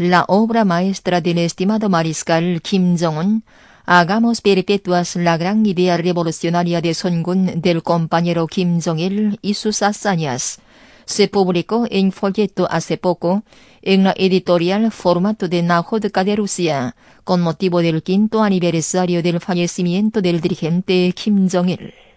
la obra maestra del estimado mariscal Kim Jong-un, hagamos perpetuas la gran idea revolucionaria de Son Gun del compañero Kim Jong-il y sus hazañas. Se publicó en folleto hace poco en la editorial Formato de Nájodka de Rusia, con motivo del 5º aniversario del fallecimiento del dirigente Kim Jong-il.